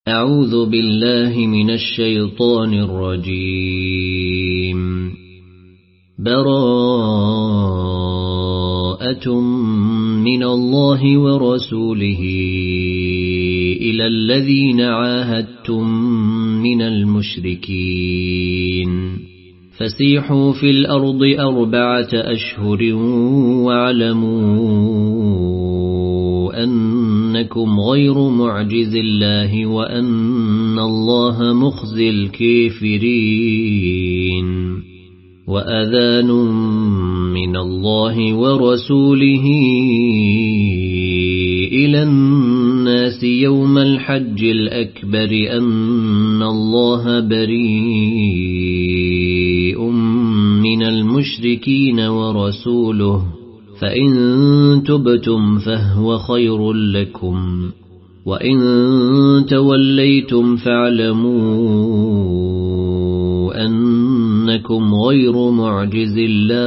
أعوذ بالله من الشيطان الرجيم. براءة من الله ورسوله إلى الذين عاهدتم من المشركين فسيحوا في الأرض 4 أشهر واعلموا أنكم غير معجز الله وأن الله مخزي الكافرين. وأذان من الله ورسوله إلى الناس يوم الحج الأكبر أن الله بريء من المشركين ورسوله فإن تبتم فهو خير لكم وإن توليتم فاعلموا أنكم غير معجز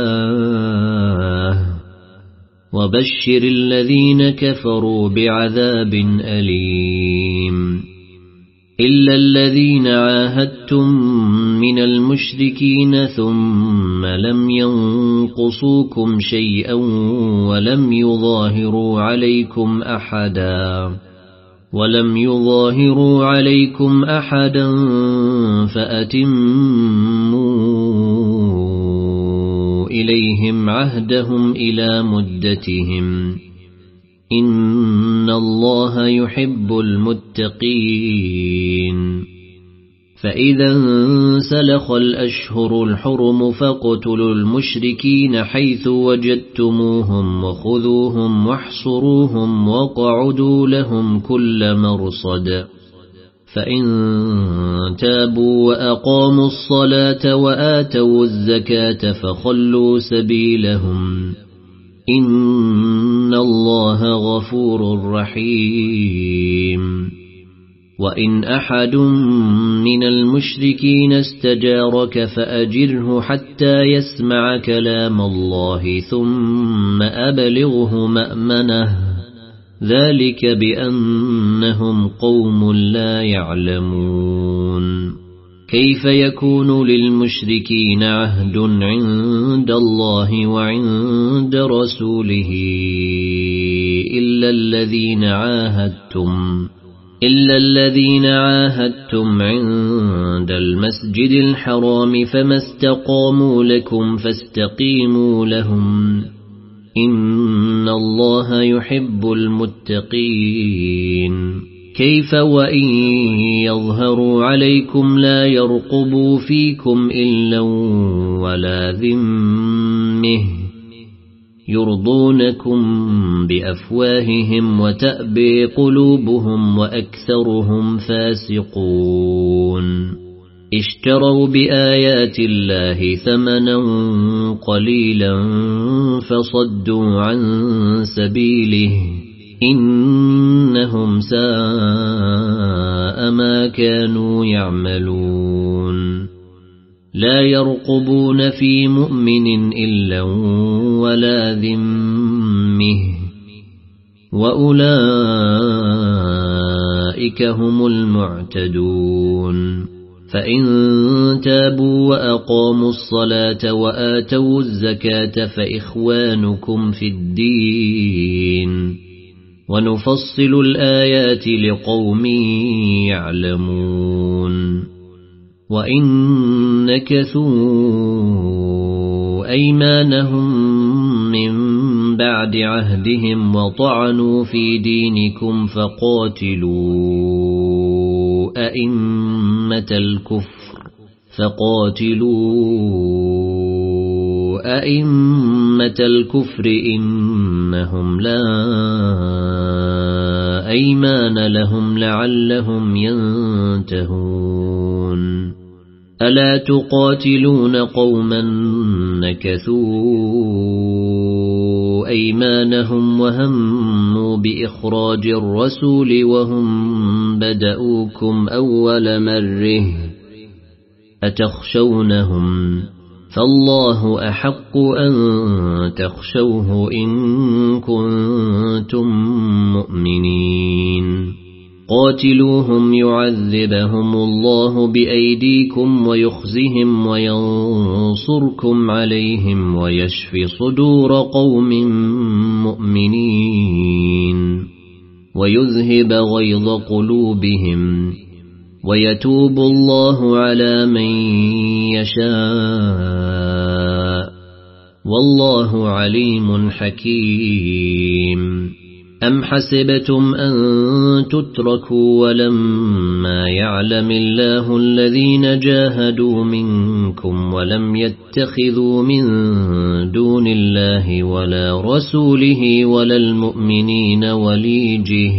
الله وبشر الذين كفروا بعذاب أليم. إلا الذين عاهدتم من المشركين ثم لم ينقصوكم شيئا ولم يظاهروا عليكم أحدا فأتموا إليهم عهدهم إلى مدتهم إن الله يحب المتقين. فإذا انسلخ الأشهر الحرم فاقتلوا المشركين حيث وجدتموهم وخذوهم واحصروهم واقعدوا لهم كل مرصد. فإن تابوا وأقاموا الصلاة وآتوا الزكاة فخلوا سبيلهم إن الله غفور رحيم. وإن أحد من المشركين استجارك فأجره حتى يسمع كلام الله ثم أبلغه مأمنه ذلك بأنهم قوم لا يعلمون. كيف يكون للمشركين عهد عند الله وعند رسوله إلا الذين عاهدتم عند المسجد الحرام فما استقاموا لكم فاستقيموا لهم إن الله يحب المتقين. كيف وإن يظهروا عليكم لا يرقبوا فيكم إلا ولا ذمة يرضونكم بأفواههم وتأبي قلوبهم وأكثرهم فاسقون. اشتروا بآيات الله ثمنا قليلا فصدوا عن سبيله إنهم ساء ما كانوا يعملون. لا يرقبون في مؤمن إلا ولا ذمة وأولئك هم المعتدون. فإن تابوا وأقاموا الصلاة وآتوا الزكاة فإخوانكم في الدين ونفصل الآيات لقوم يعلمون. وإن نكثوا أيمانهم من بعد عهدهم وطعنوا في دينكم فقاتلوا أئمة الكفر إنهم لا أيمان لهم لعلهم ينتهون. ألا تقاتلون قوما نكثوا أيمانهم وهموا بإخراج الرسول وهم بدؤوكم أول مرة أتخشونهم فالله أحق أن تخشوه إن كنتم مؤمنين. قاتلوهم يعذبهم الله بأيديكم ويخزهم وينصركم عليهم ويشف صدور قوم مؤمنين ويذهب غيظ قلوبهم ويتوب الله على من يشاء والله عليم حكيم. أم حسبتم أن تتركوا ولما يعلم الله الذين جاهدوا منكم ولم يتخذوا من دون الله ولا رسوله ولا المؤمنين وليجه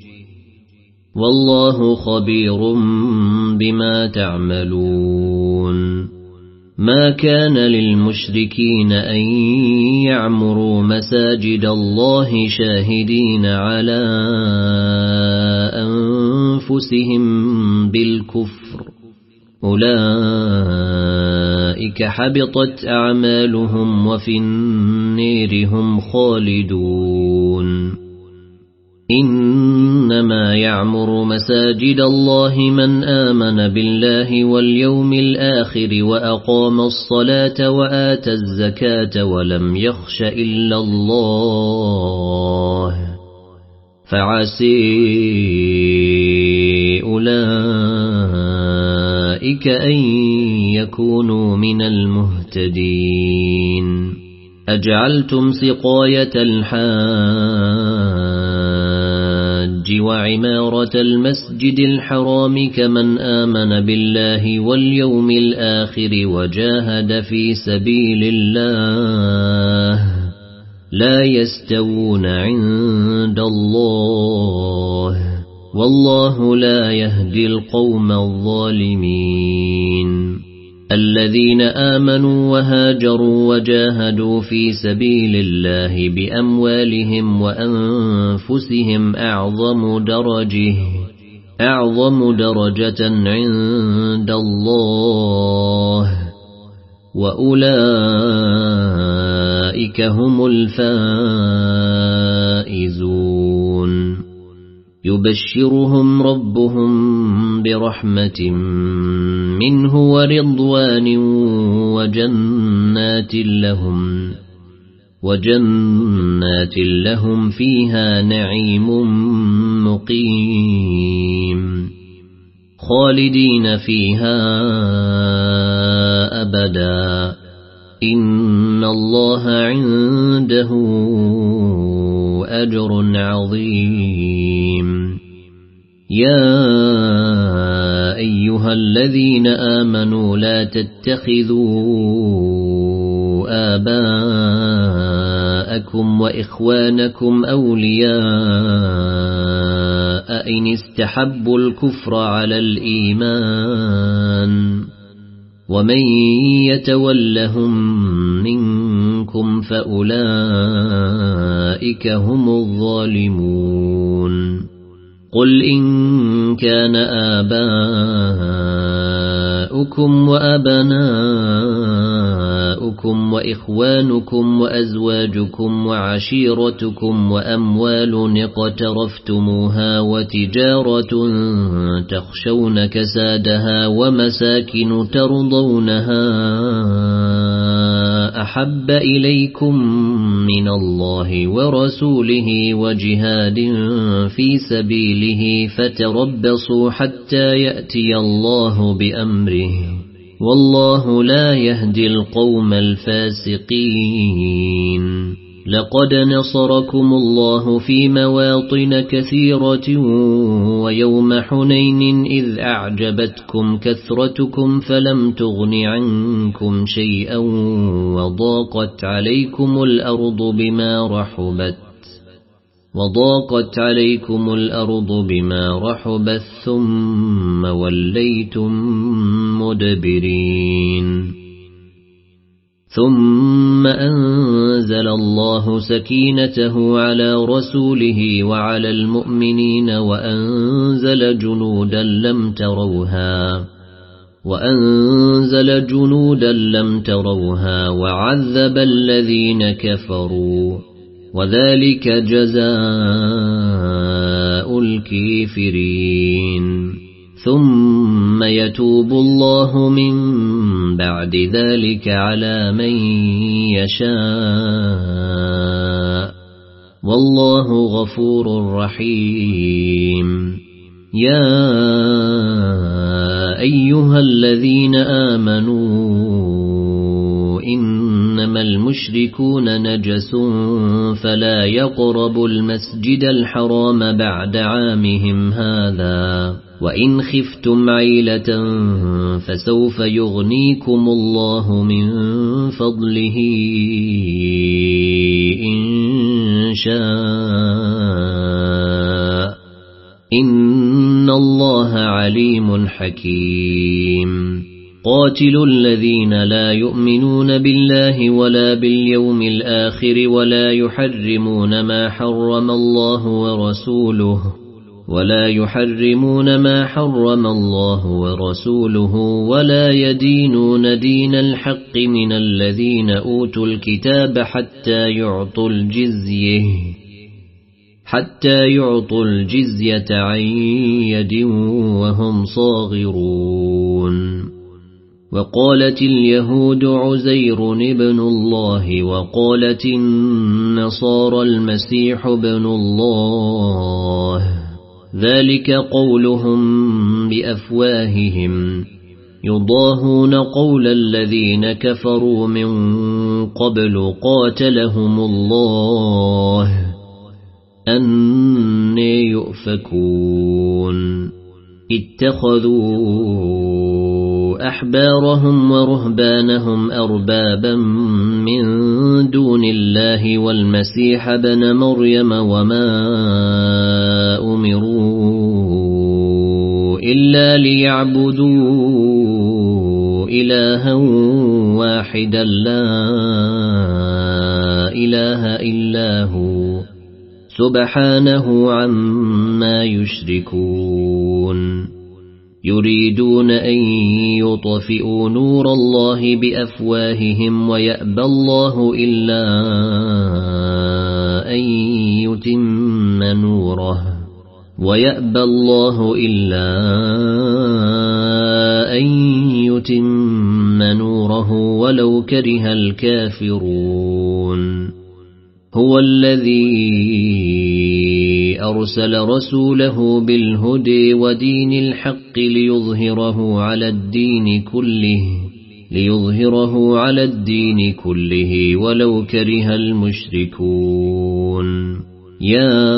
والله خبير بما تعملون. ما كان للمشركين أن يعمروا مساجد الله شاهدين على أنفسهم بالكفر أولئك حبطت أعمالهم وفي النير هم خالدون. إنما يعمر مساجد الله من آمن بالله واليوم الآخر وأقام الصلاة وآتى الزكاة ولم يخش إلا الله فعسي أولئك أن يكونوا من المهتدين. أجعلتم سقاية الحاج وعمارة المسجد الحرام كمن آمن بالله واليوم الآخر وجاهد في سبيل الله لا يستوون عند الله والله لا يهدي القوم الظالمين. الذين آمنوا وهاجروا وجاهدوا في سبيل الله بأموالهم وأنفسهم أعظم درجة عند الله وأولئك هم الفائزون. يبشرهم ربهم برحمة منه ورضوان وجنات لهم فيها نعيم مقيم خالدين فيها أبدا إن الله عنده أجر عظيم. يا أيها الذين آمنوا لا تتخذوا آباءكم وإخوانكم أولياء إن استحبوا الكفر على الإيمان ومن يتولهم منكم فأولئك هم الظالمون. قل إن كان آباؤكم وأبناؤكم وإخوانكم وأزواجكم وعشيرتكم وأموال اقترفتموها وتجارة تخشون كسادها ومساكن ترضونها أحب إليكم من الله ورسوله وجهاد في سبيله فتربصوا حتى يأتي الله بأمره والله لا يهدي القوم الفاسقين. لقد نصركم الله في مواطن كثيرة ويوم حنين إذ أعجبتكم كثرتكم فلم تغن عنكم شيئا وضاقت عليكم الأرض بما رحبت ثم وليتم مدبرين. ثم أنزل الله سكينته على رسوله وعلى المؤمنين وأنزل جنودا لم تروها وعذب الذين كفروا وذلك جزاء جزاء الكافرين ثم يتوب الله من بعد ذلك على من يشاء والله غفور رحيم يا أيها الذين آمنوا إنما المشركون نجس فلا يقربوا المسجد الحرام بعد عامهم هذا وإن خفتم عيلة فسوف يغنيكم الله من فضله إن شاء إن الله عليم حكيم قاتلوا الذين لا يؤمنون بالله ولا باليوم الآخر ولا يحرمون ما حرم الله ورسوله ولا يدينون دين الحق من الذين أوتوا الكتاب حتى يعطوا الجزية عن يد وهم صاغرون وقالت اليهود عزير ابن الله وقالت النصارى المسيح ابن الله ذلك قولهم بأفواههم يضاهون قول الذين كفروا من قبل قاتلهم الله أني يؤفكون اتخذوا أحبارهم ورهبانهم أربابا من دون الله والمسيح ابن مريم وما أمروا إلا ليعبدوا إلها واحدا لا إله إلا هو سبحانه عما يشركون يريدون أن يطفئوا نور الله بأفواههم ويأبى الله إلا أن يتم نوره ولو كره الكافرون هو الذي أرسل رسوله بالهدى ودين الحق ليظهره على الدين كله ولو كره المشركون يا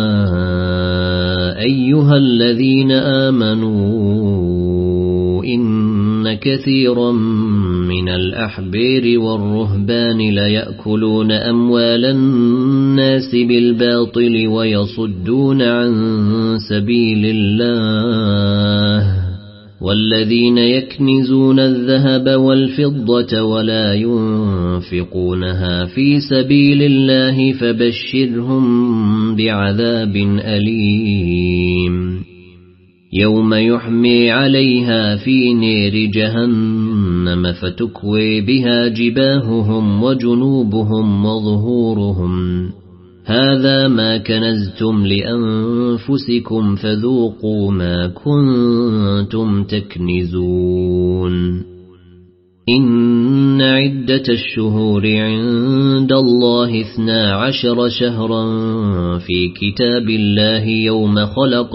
أيها الذين آمنوا إن كثيرا من الأحبار والرهبان ليأكلون أموال الناس بالباطل ويصدون عن سبيل الله والذين يكنزون الذهب والفضة ولا ينفقونها في سبيل الله فبشرهم بعذاب أليم يوم يحمي عليها في نار جهنم فتكوي بها جباههم وجنوبهم وظهورهم هذا ما كنزتم لأنفسكم فذوقوا ما كنتم تكنزون إن عدة الشهور عند الله 12 شهرا في كتاب الله يوم خلق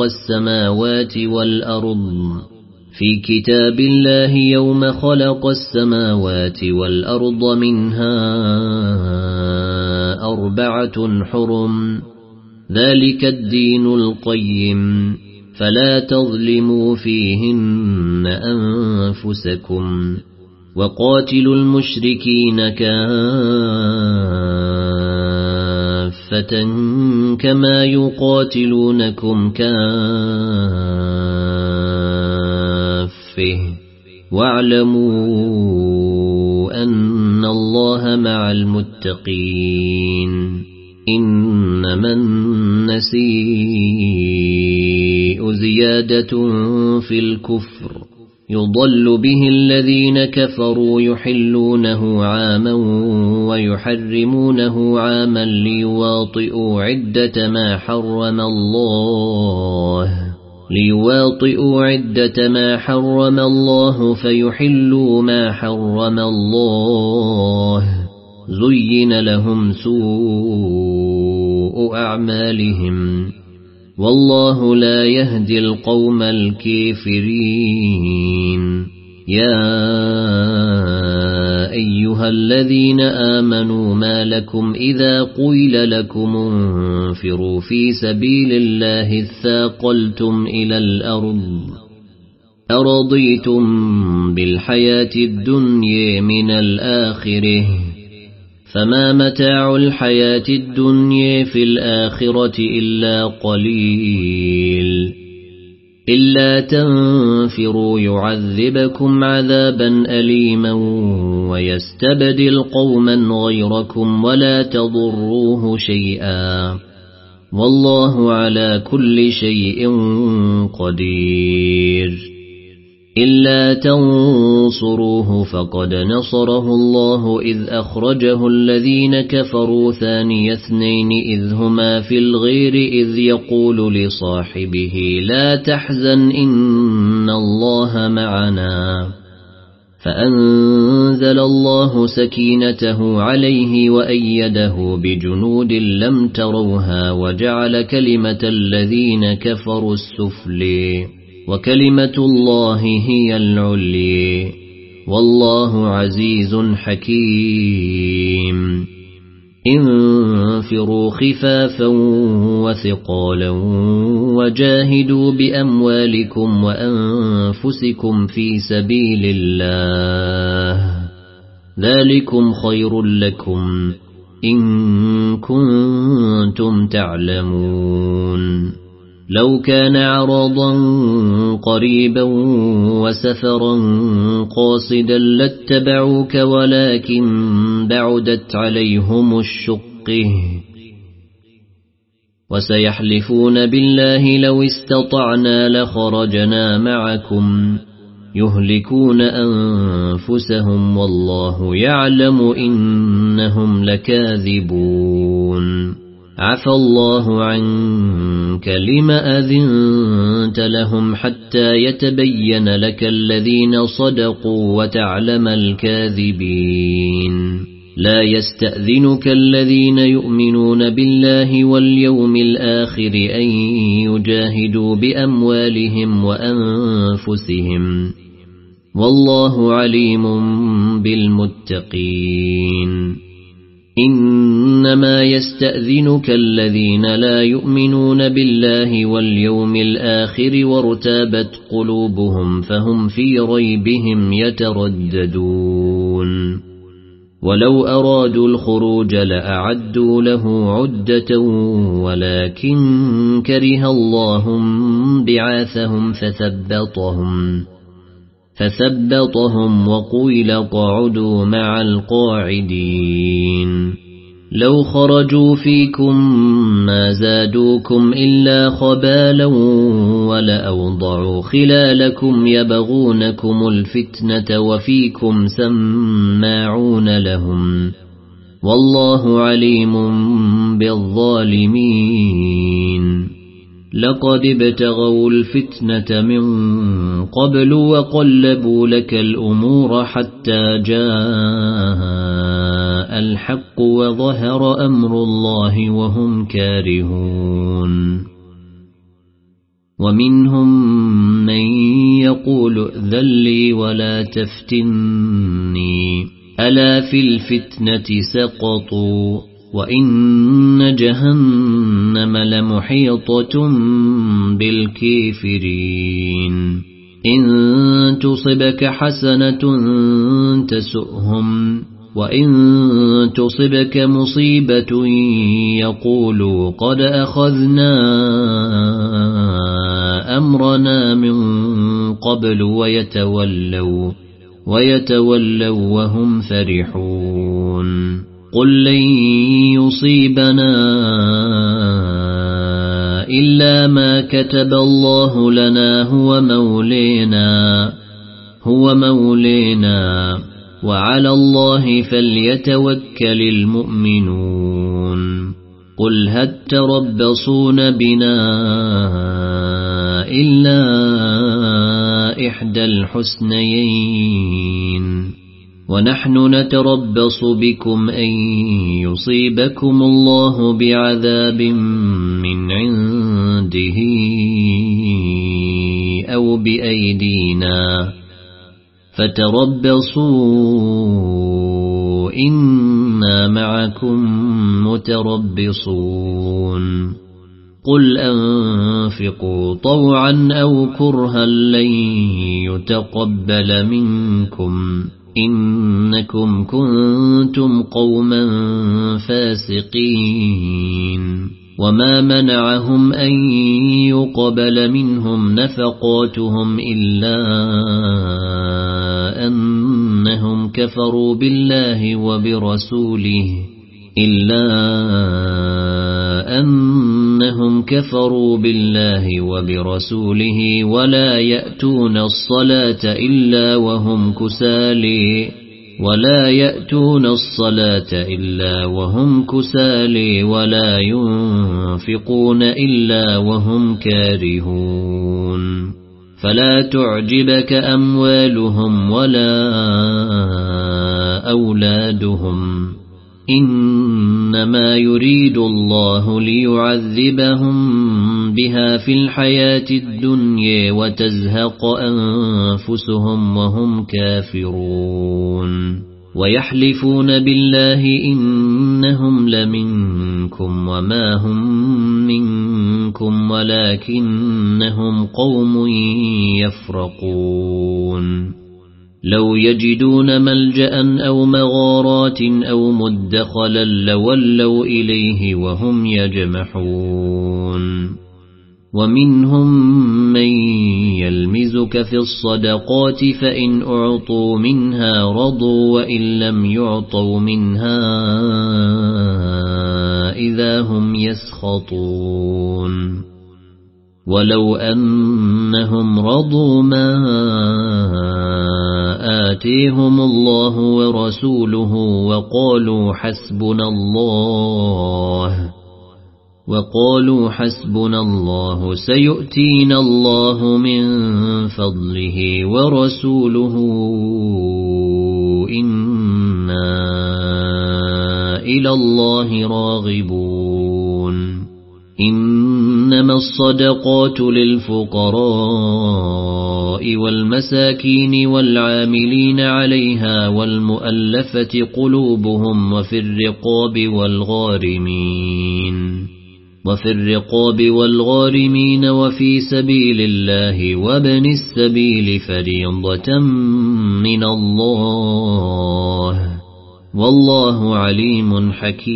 السماوات والأرض منها 4 حرم ذلك الدين القيم فلا تظلموا فيهن أنفسكم وقاتلوا المشركين كافة كما يقاتلونكم كافة واعلموا أن الله مع المتقين إنما النسيء زيادة في الكفر يضل به الذين كفروا يحلونه عاما ويحرمونه عاما ليواطئوا عدة ما حرم الله فيحلوا ما حرم الله زين لهم سوء أعمالهم والله لا يهدي القوم الكافرين يا أيها الذين آمنوا ما لكم إذا قيل لكم انفروا في سبيل الله اثاقلتم إلى الأرض أرضيتم بالحياة الدنيا من الآخرة فما متاع الحياة الدنيا في الآخرة إلا قليل إلا تنفروا يعذبكم عذابا أليما ويستبدل قوما غيركم ولا تضروه شيئا والله على كل شيء قدير إلا تنصروه فقد نصره الله إذ أخرجه الذين كفروا ثاني اثنين إذ هما في الغير إذ يقول لصاحبه لا تحزن إن الله معنا فأنزل الله سكينته عليه وأيده بجنود لم تروها وجعل كلمة الذين كفروا السفلي وكلمة الله هي العلي والله عزيز حكيم انفروا خفافا وثقالا وجاهدوا بأموالكم وأنفسكم في سبيل الله ذلكم خير لكم إن كنتم تعلمون لو كان عرضا قريبا وسفرا قاصدا لاتبعوك ولكن بعدت عليهم الشقة وسيحلفون بالله لو استطعنا لخرجنا معكم يهلكون أنفسهم والله يعلم إنهم لكاذبون عفى الله عنك لم أذنت لهم حتى يتبين لك الذين صدقوا وتعلم الكاذبين لا يستأذنك الذين يؤمنون بالله واليوم الآخر أن يجاهدوا بأموالهم وأنفسهم والله عليم بالمتقين إنما يستأذنك الذين لا يؤمنون بالله واليوم الآخر وارتابت قلوبهم فهم في ريبهم يترددون ولو أرادوا الخروج لأعدوا له عدة ولكن كره الله بعاثهم فثبطهم وقيل اقعدوا مع القاعدين لو خرجوا فيكم ما زادوكم إلا خبالا ولأوضعوا خلالكم يبغونكم الفتنة وفيكم سماعون لهم والله عليم بالظالمين لقد ابتغوا الفتنة من قبل وقلبوا لك الأمور حتى جاء الحق وظهر أمر الله وهم كارهون ومنهم من يقول ائذن لي ولا تفتني ألا في الفتنة سقطوا وإن جهنم لمحيطة بالكافرين إن تصبك حسنة تسؤهم وإن تصبك مصيبة يقولوا قد أخذنا أمرنا من قبل ويتولوا وهم فرحون قل لن يصيبنا إلا ما كتب الله لنا هو مولينا هو مولينا وعلى الله فليتوكل المؤمنون قل هل تربصون بنا إلا إحدى الحسنيين ونحن نتربص بكم أن يصيبكم الله بعذاب من عنده أو بأيدينا فتربصوا إنا معكم متربصون قل أنفقوا طوعا أو كرها لن يتقبل منكم إنكم كنتم قوما فاسقين وما منعهم أن يقبل منهم نفقاتهم إلا أنهم كفروا بالله وبرسوله ولا يأتون الصلاة إلا وهم كسالى ولا ينفقون إلا وهم كارهون فلا تعجبك أموالهم ولا أولادهم إنما يريد الله ليعذبهم بها في الحياة الدنيا وتزهق أنفسهم وهم كافرون ويحلفون بالله إنهم لمنكم وما هم منكم ولكنهم قوم يفرقون لو يجدون ملجأ أو مغارات أو مدخلا لولوا إليه وهم يجمحون ومنهم من يلمزك في الصدقات فإن أعطوا منها رضوا وإن لم يعطوا منها إذا هم يسخطون ولو أنهم رضوا ما آتيهم الله ورسوله وقالوا حسبنا الله سيؤتينا الله من فضله ورسوله إنا إلى الله راغبون إنما الصدقات للفقراء والمساكين والعاملين عليها والمؤلفة قلوبهم وفي الرقاب والغارمين وفي سبيل الله وابن السبيل فريضة من الله والله عليم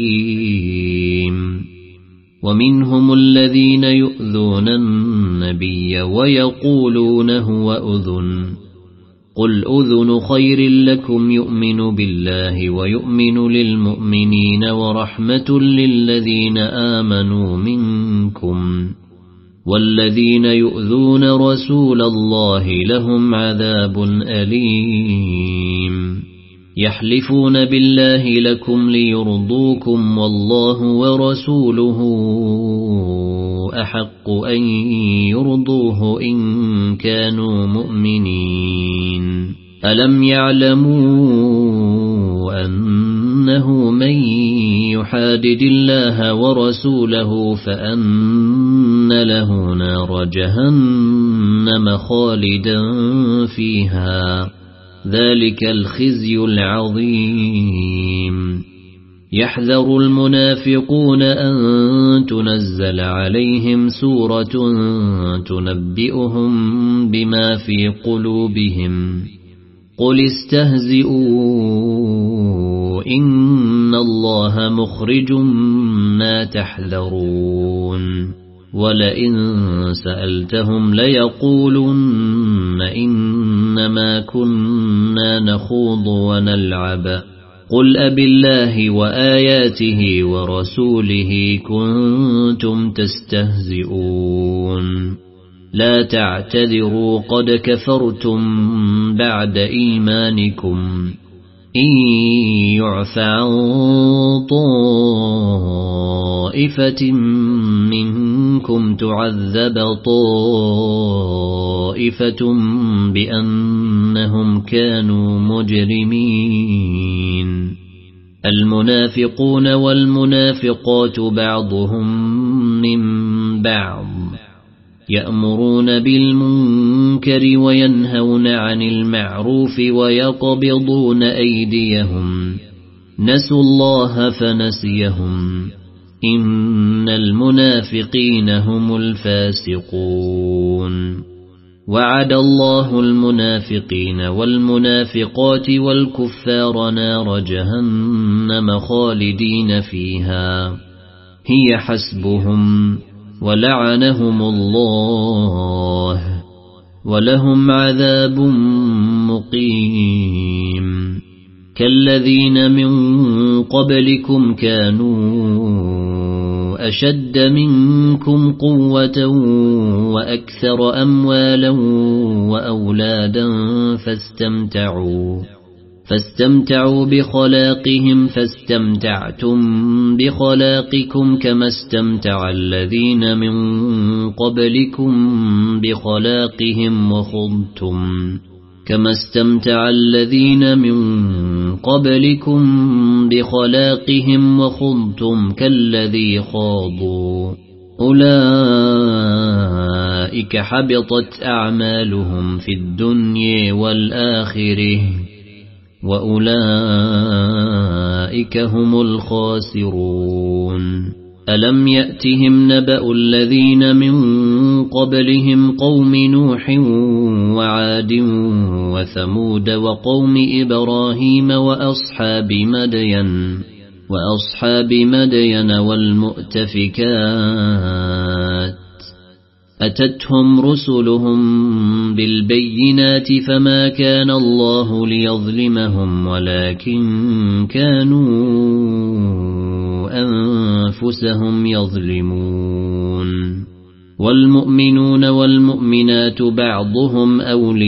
حكيم ومنهم الذين يؤذون النبي ويقولون هو أذن قل أذن خير لكم يؤمن بالله ويؤمن للمؤمنين ورحمة للذين آمنوا منكم والذين يؤذون رسول الله لهم عذاب أليم يحلفون بالله لكم ليرضوكم والله ورسوله أحق أن يرضوه إن كانوا مؤمنين ألم يعلموا أنه من يحادد الله ورسوله فأن له نار جهنم خالدا فيها ذلك الخزي العظيم يحذر المنافقون أن تنزل عليهم سورة تنبئهم بما في قلوبهم قل استهزئوا إن الله مخرج ما تحذرون ولئن سألتهم ليقولن إنما كنا نخوض ونلعب قل أبالله وآياته ورسوله كنتم تستهزئون لا تعتذروا قد كفرتم بعد إيمانكم إن يعف عن طائفة منكم تعذب طائفة بأنهم كانوا مجرمين المنافقون والمنافقات بعضهم من بعض يأمرون بالمنكر وينهون عن المعروف ويقبضون أيديهم نسوا الله فنسيهم إن المنافقين هم الفاسقون وعد الله المنافقين والمنافقات والكفار نار جهنم خالدين فيها هي حسبهم ولعنهم الله ولهم عذاب مقيم كالذين من قبلكم كانوا أشد منكم قوة وأكثر أموالا وأولادا فاستمتعوا بخلاقهم فاستمتعتم بخلاقكم كما استمتع الذين من قبلكم بخلاقهم وخضتم كالذي خاضوا أولئك حبطت أعمالهم في الدنيا والآخرة وأولئك هم الخاسرون ألم يأتهم نبأ الذين من قبلهم قوم نوح وعاد وثمود وقوم إبراهيم وأصحاب مدين والمؤتفكات أتتهم رسلهم بالبينات فما كان الله ليظلمهم ولكن كانوا أنفسهم يظلمون والمؤمنون والمؤمنات بعضهم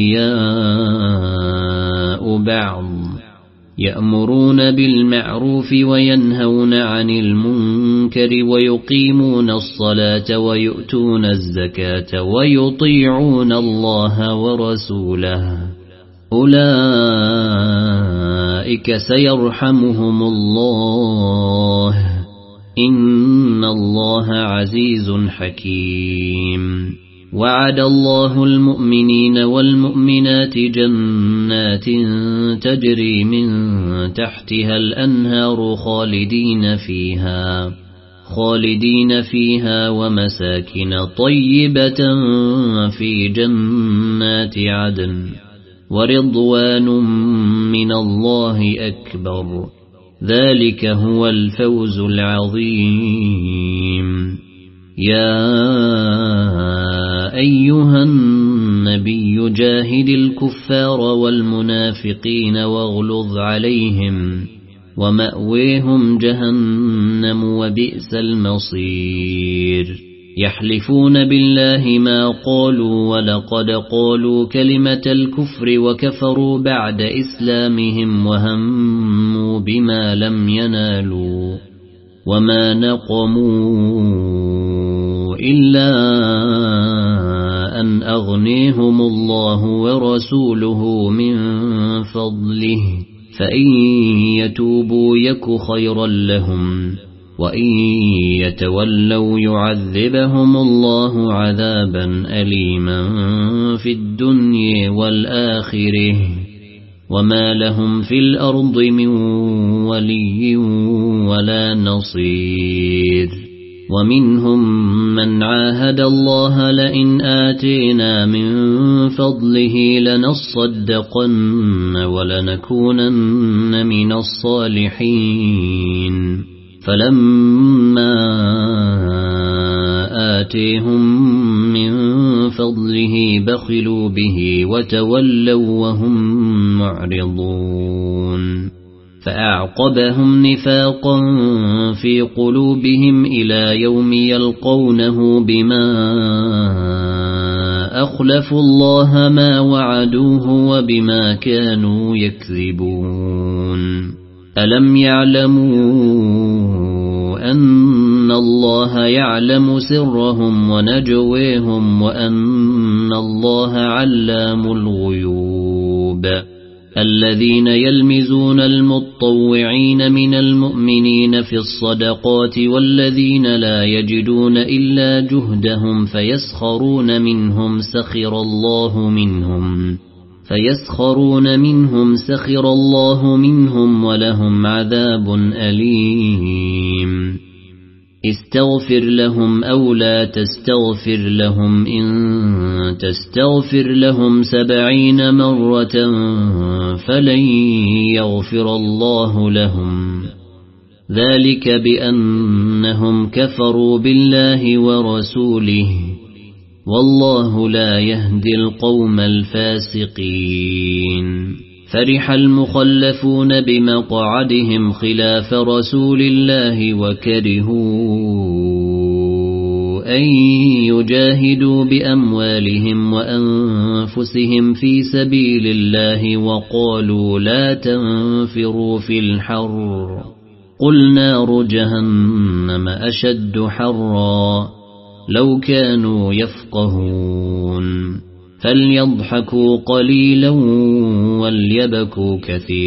أولياء بعض يأمرون بالمعروف وينهون عن المنكر ويقيمون الصلاة ويؤتون الزكاة ويطيعون الله ورسوله أولئك سيرحمهم الله إن الله عزيز حكيم وعد الله المؤمنين والمؤمنات جنات تجري من تحتها الأنهار خالدين فيها ومساكن طيبة في جنات عدن ورضوان من الله أكبر ذلك هو الفوز العظيم يا أيها النبي جاهد الكفار والمنافقين واغلظ عليهم ومأويهم جهنم وبئس المصير يحلفون بالله ما قالوا ولقد قالوا كلمة الكفر وكفروا بعد إسلامهم وهموا بما لم ينالوا وما نقموا إلا أن أغنيهم الله ورسوله من فضله فإن يتوبوا يك خيرا لهم وإن يتولوا يعذبهم الله عذابا أليما في الدنيا والآخرة وما لهم في الأرض من ولي ولا نصير ومنهم من عاهد الله لئن آتينا من فضله لنصدقن ولنكونن من الصالحين فلما آتيهم من فضله بخلوا به وتولوا وهم معرضون فأعقبهم نفاقا في قلوبهم إلى يوم يلقونه بما أخلفوا الله ما وعدوه وبما كانوا يكذبون ألم يعلموا أن الله يعلم سرهم ونجويهم وأن الله علام الغيوب الذين يلمزون المطوعين من المؤمنين في الصدقات والذين لا يجدون إلا جهدهم فيسخرون منهم سخر الله منهم ولهم عذاب أليم استغفر لهم أو لا تستغفر لهم إن تستغفر لهم 70 مرة فلن يغفر الله لهم ذلك بأنهم كفروا بالله ورسوله والله لا يهدي القوم الفاسقين فرح المخلفون بمقعدهم خلاف رسول الله وكرهوا أن يجاهدوا بأموالهم وأنفسهم في سبيل الله وقالوا لا تنفروا في الحر قل نار جهنم أشد حرا لو كانوا يفقهون فليضحكوا قليلا وليبكوا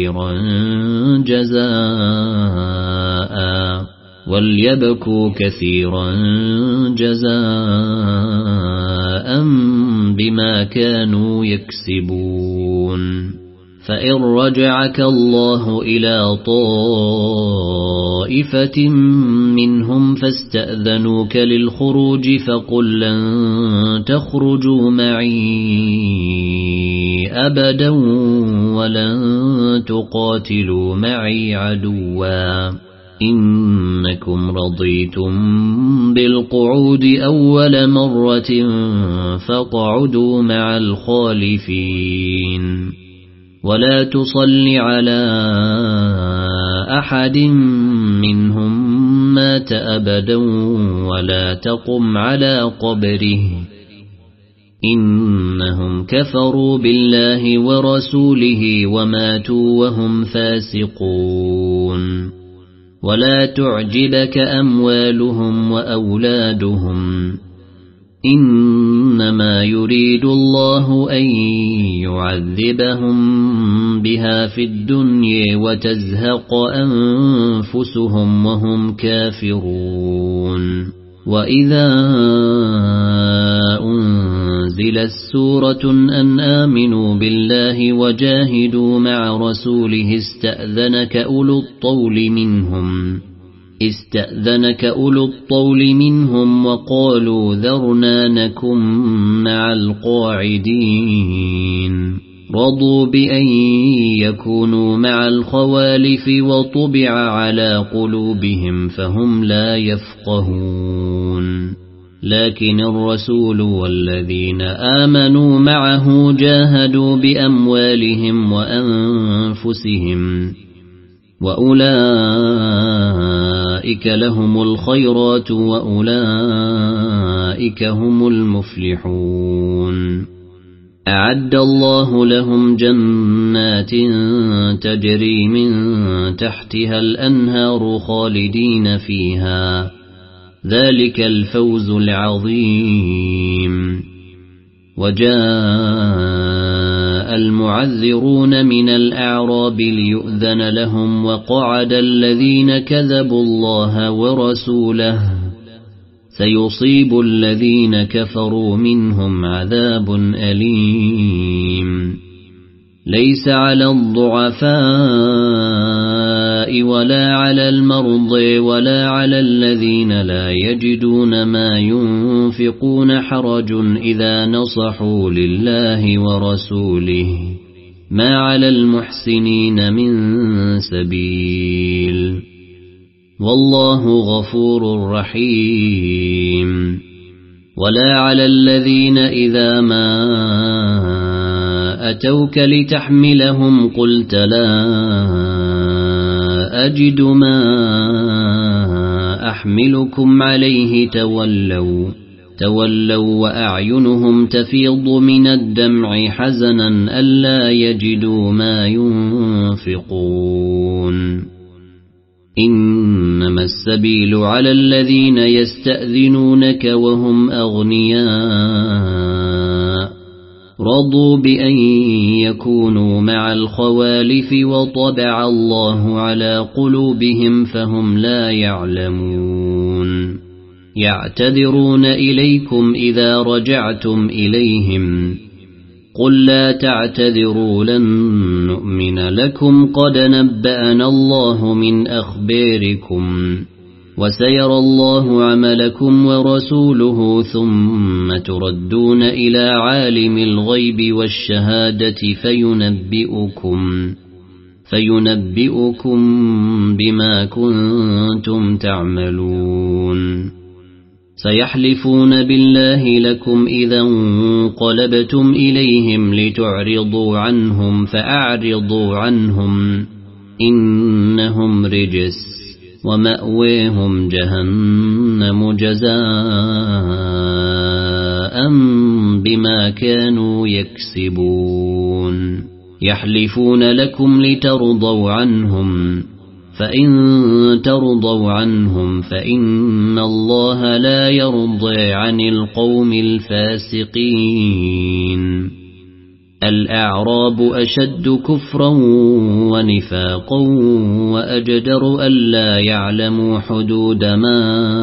كثيرا جزاء بما كانوا يكسبون فإن رجعك الله إلى طائفة منهم فاستأذنوك للخروج فقل لن تخرجوا معي أبدا ولن تقاتلوا معي عدوا إنكم رضيتم بالقعود أول مرة فاقعدوا مع الخالفين ولا تصل على أحد منهم مات أبدا ولا تقم على قبره إنهم كفروا بالله ورسوله وماتوا وهم فاسقون ولا تعجبك أموالهم وأولادهم إنما يريد الله أن يعذبهم بها في الدنيا وتزهق أنفسهم وهم كافرون وإذا أنزلت سورة أن آمنوا بالله وجاهدوا مع رسوله استأذنك أولو الطول منهم وقالوا ذرنا نكن مع القاعدين رضوا بأن يكونوا مع الخوالف وطبع على قلوبهم فهم لا يفقهون لكن الرسول والذين آمنوا معه جاهدوا بأموالهم وأنفسهم وأولئك لهم الخيرات وأولئك هم المفلحون أعد الله لهم جنات تجري من تحتها الأنهار خالدين فيها ذلك الفوز العظيم وجاء المعذرون من الأعراب ليؤذن لهم وقعد الذين كذبوا الله ورسوله سيصيب الذين كفروا منهم عذاب أليم ليس على الضعفاء ولا على المرضى ولا على الذين لا يجدون ما ينفقون حرج إذا نصحوا لله ورسوله ما على المحسنين من سبيل والله غفور رحيم ولا على الذين إذا ما أتوك لتحملهم قلت لا أجد ما أحملكم عليه تولوا وأعينهم تفيض من الدمع حزنا ألا يجدوا ما ينفقون إنما السبيل على الذين يستأذنونك وهم أغنياء رضوا بأن يكونوا مع الخوالف وطبع الله على قلوبهم فهم لا يعلمون يعتذرون إليكم إذا رجعتم إليهم قل لا تعتذروا لن نؤمن لكم قد نبأنا الله من أخباركم وسيرى الله عملكم ورسوله ثم تردون إلى عالم الغيب والشهادة فينبئكم بما كنتم تعملون سيحلفون بالله لكم إذا انقلبتم إليهم لتعرضوا عنهم فأعرضوا عنهم إنهم رجس ومأويهم جهنم جزاء بما كانوا يكسبون يحلفون لكم لترضوا عنهم فإن ترضوا عنهم فإن الله لا يرضى عن القوم الفاسقين الأعراب أشد كفرا ونفاقا وأجدر ألا يعلموا حدود ما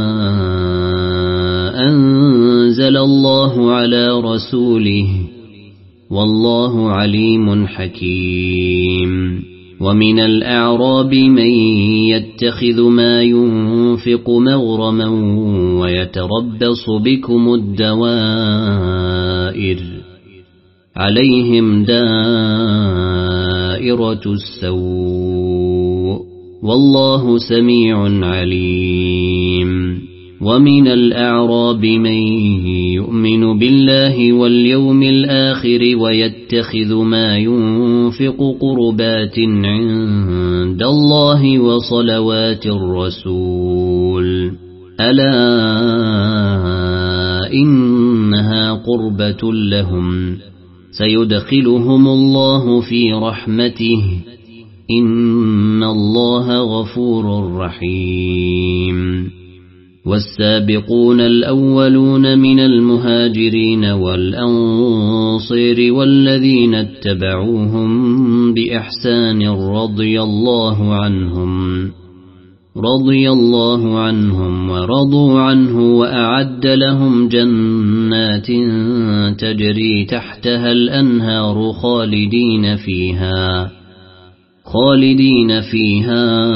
أنزل الله على رسوله والله عليم حكيم ومن الأعراب من يتخذ ما ينفق مغرما ويتربص بكم الدوائر عليهم دائرة السوء والله سميع عليم ومن الأعراب من يؤمن بالله واليوم الآخر ويتخذ ما ينفق قربات عند الله وصلوات الرسول ألا إنها قربة لهم سيدخلهم الله في رحمته إن الله غفور رحيم والسابقون الأولون من المهاجرين والأنصار والذين اتبعوهم بإحسان رضي الله عنهم ورضوا عنه وأعد لهم جنات تجري تحتها الأنهار خالدين فيها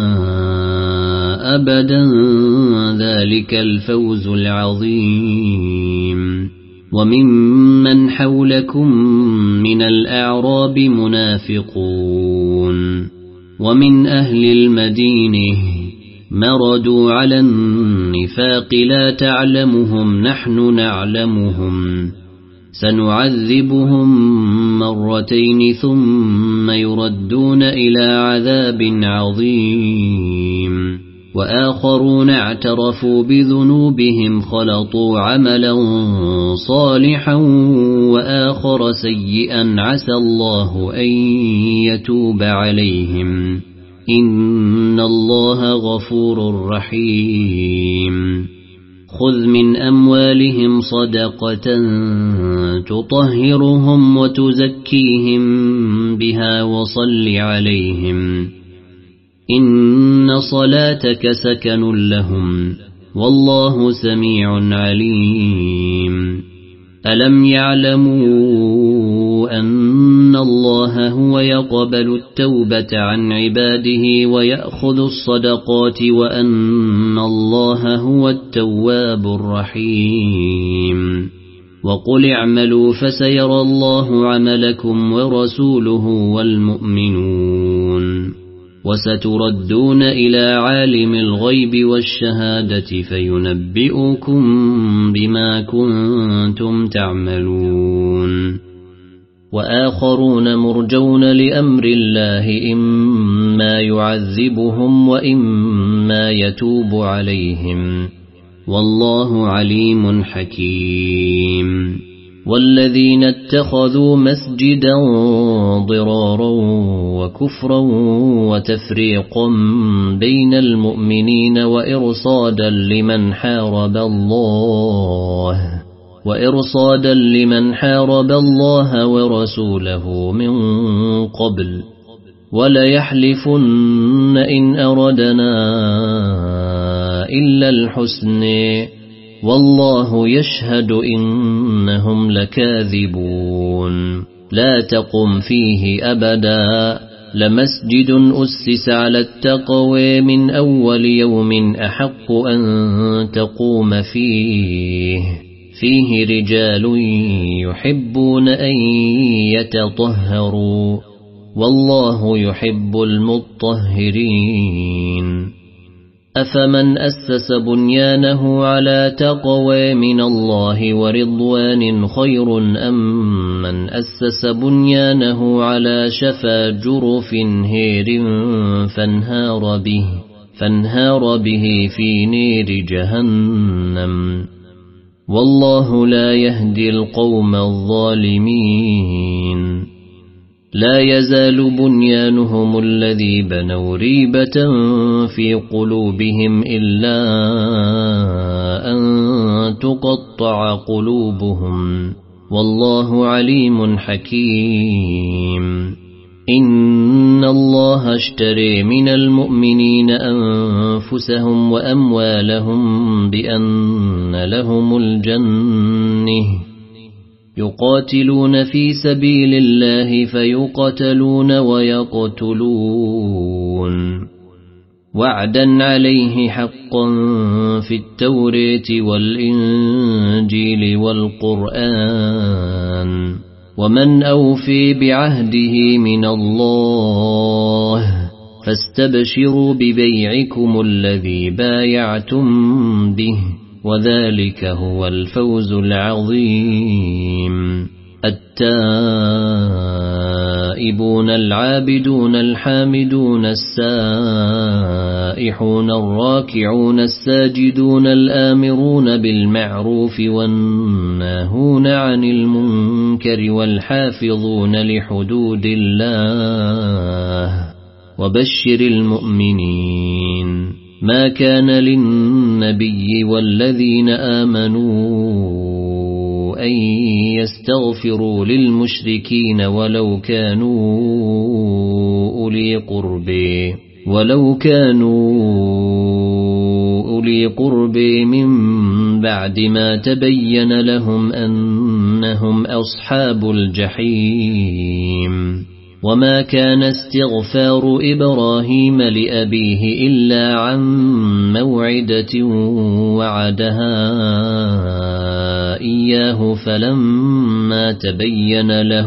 أبدا ذلك الفوز العظيم وممن حولكم من الأعراب منافقون ومن أهل المدينة مردوا على النفاق لا تعلمهم نحن نعلمهم سنعذبهم مرتين ثم يردون إلى عذاب عظيم وآخرون اعترفوا بذنوبهم خلطوا عملا صالحا وآخر سيئا عسى الله أن يتوب عليهم إن الله غفور رحيم خذ من أموالهم صدقة تطهرهم وتزكيهم بها وصل عليهم إن صلاتك سكن لهم والله سميع عليم ألم يعلموا أن الله هو يقبل التوبة عن عباده ويأخذ الصدقات وأن الله هو التواب الرحيم وقل اعملوا فسيرى الله عملكم ورسوله والمؤمنون وستردون إلى عالم الغيب والشهادة فينبئكم بما كنتم تعملون وآخرون مرجون لأمر الله إما يعذبهم وإما يتوب عليهم والله عليم حكيم والذين اتخذوا مسجدا ضرارا وكفرا وتفريقا بين المؤمنين وإرصادا لمن حارب الله ورسوله من قبل وليحلفن إن أردنا إلا الحسن والله يشهد إنهم لكاذبون لا تقم فيه أبدا لمسجد أسس على التقوى من أول يوم أحق أن تقوم فيه رجال يحبون أن يتطهروا والله يحب المطهرين أفمن أسس بنيانه على تقوى من الله ورضوان خير أم من أسس بنيانه على شفا جرف هير فانهار به في نير جهنم والله لا يهدي القوم الظالمين لا يزال بنيانهم الذي بنوا ريبة في قلوبهم إلا أن تقطع قلوبهم والله عليم حكيم إن الله اشتري من المؤمنين أنفسهم وأموالهم بأن لهم الجنة يقاتلون في سبيل الله فيقتلون ويقتلون وعدا عليه حقا في التوراة والإنجيل والقرآن ومن أوفي بعهده من الله فاستبشروا ببيعكم الذي بايعتم به وذلك هو الفوز العظيم التائبون العابدون الحامدون السائحون الراكعون الساجدون الآمرون بالمعروف والناهون عن المنكر والحافظون لحدود الله وبشر المؤمنين ما كان للنبي والذين آمنوا أن يستغفروا للمشركين ولو كانوا أولي قرب من بعد ما تبين لهم أنهم أصحاب الجحيم وما كان استغفار إبراهيم لأبيه إلا عن موعدة وعدها إياه فلما تبين له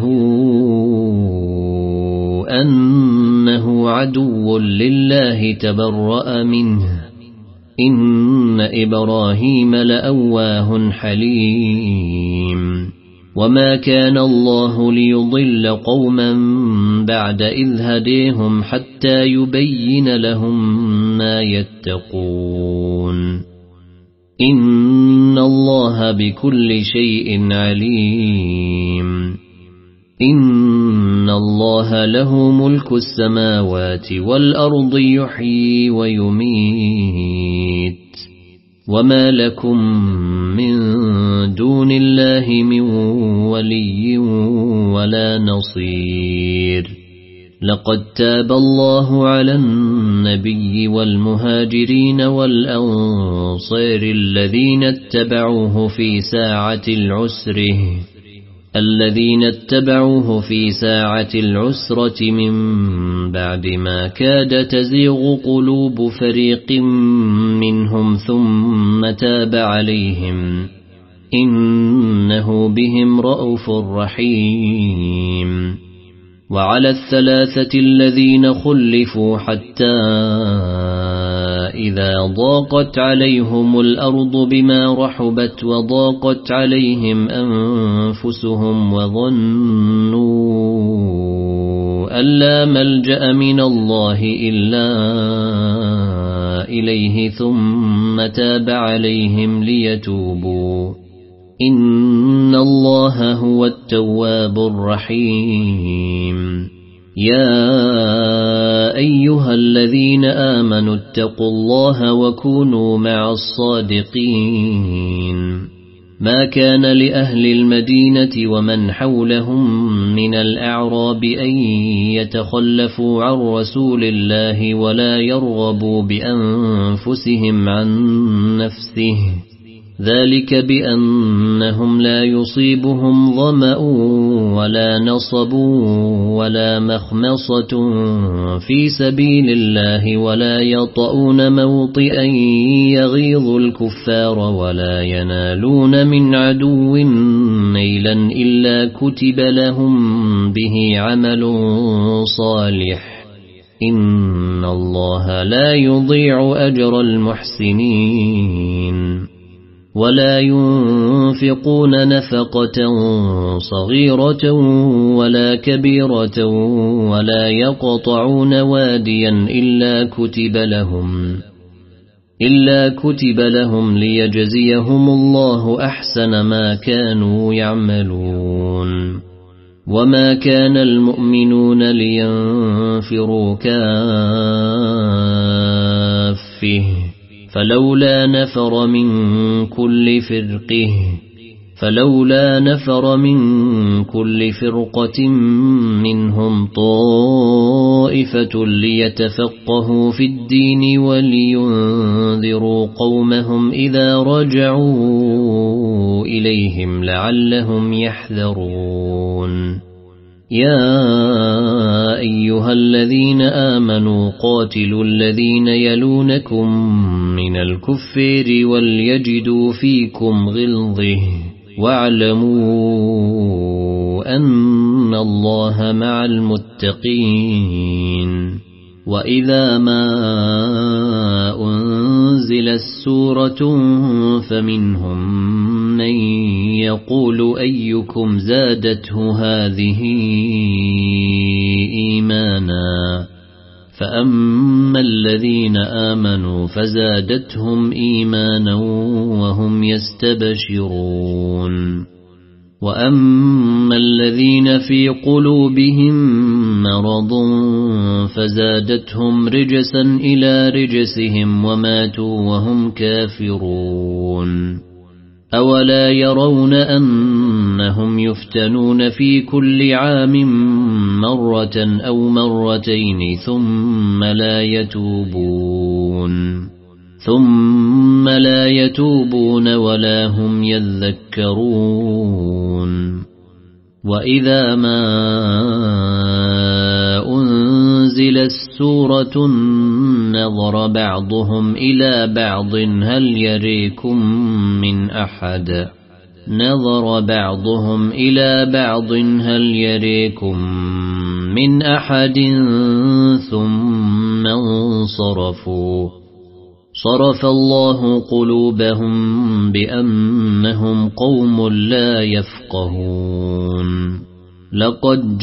أنه عدو لله تبرأ منه إن إبراهيم لأواه حليم وما كان الله ليضل قوما بعد إذ هديهم حتى يبين لهم ما يتقون إن الله بكل شيء عليم إن الله له ملك السماوات والأرض يحيي ويميت وما لكم من دون الله من ولي ولا نصير لقد تاب الله على النبي والمهاجرين والأنصار الذين اتبعوه في ساعة العسرة من بعد ما كاد تزيغ قلوب فريق منهم ثم تاب عليهم إنه بهم رءوف رحيم وعلى الثلاثة الذين خلفوا حتى إذا ضاقت عليهم الأرض بما رحبت وضاقت عليهم أنفسهم وظنوا أن لا ملجأ من الله إلا إليه ثم تاب عليهم ليتوبوا إن الله هو التواب الرحيم يا أيها الذين آمنوا اتقوا الله وكونوا مع الصادقين ما كان لأهل المدينة ومن حولهم من الأعراب أن يتخلفوا عن رسول الله ولا يرغبوا بأنفسهم عن نفسه ذلك بأنهم لا يصيبهم ظمأ ولا نصب ولا مخمصة في سبيل الله ولا يطؤون موطئا يغيظ الكفار ولا ينالون من عدو نيلا إلا كتب لهم به عمل صالح إن الله لا يضيع أجر المحسنين ولا ينفقون نفقة صغيرة ولا كبيرة ولا يقطعون واديا إلا كتب لهم ليجزيهم الله أحسن ما كانوا يعملون وما كان المؤمنون لينفروا كافة فلولا نفر من كل فرقة منهم طائفة ليتفقهوا في الدين ولينذروا قومهم إذا رجعوا إليهم لعلهم يحذرون يا أيها الذين آمنوا قاتلوا الذين يلونكم من الكفار وليجدوا فيكم غلظة واعلموا أن الله مع المتقين وإذا ما أنزلت سورة فمنهم من يقول أيكم زادته هذه إيمانا فأما الذين آمنوا فزادتهم إيمانا وهم يستبشرون وأما الذين في قلوبهم مرض فزادتهم رجسا إلى رجسهم وماتوا وهم كافرون أولا يرون أنهم يفتنون في كل عام مرة أو مرتين ثم لا يتوبون ولا هم يذكرون وإذا ما أنزلت سورة نظر بعضهم إلى بعض هل يريكم من أحد ثم انصرفوا صرف الله قلوبهم بأنهم قوم لا يفقهون لقد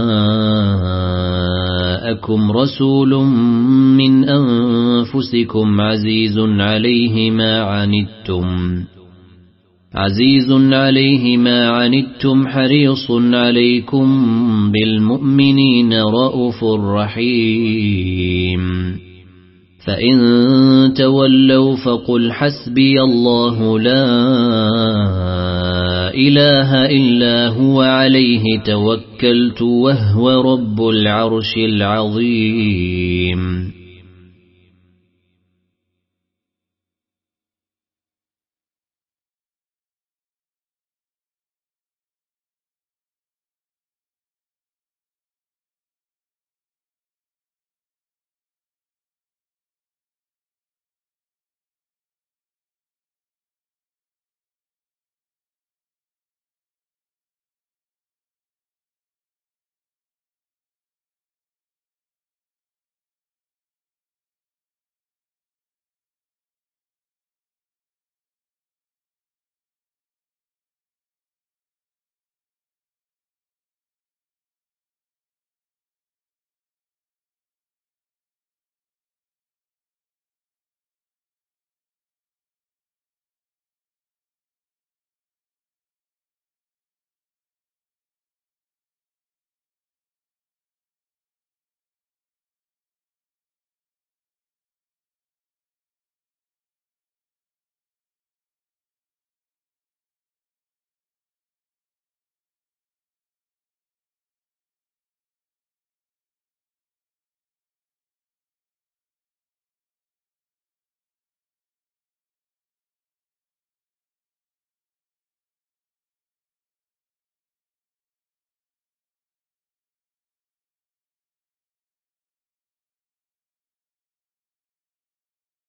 جاءكم رسول من أنفسكم عزيز عليه ما عنتم حريص عليكم بالمؤمنين رءوف رحيم فإن تولوا فقل حسبي الله لا إله إلا هو عليه توكلت وهو رب العرش العظيم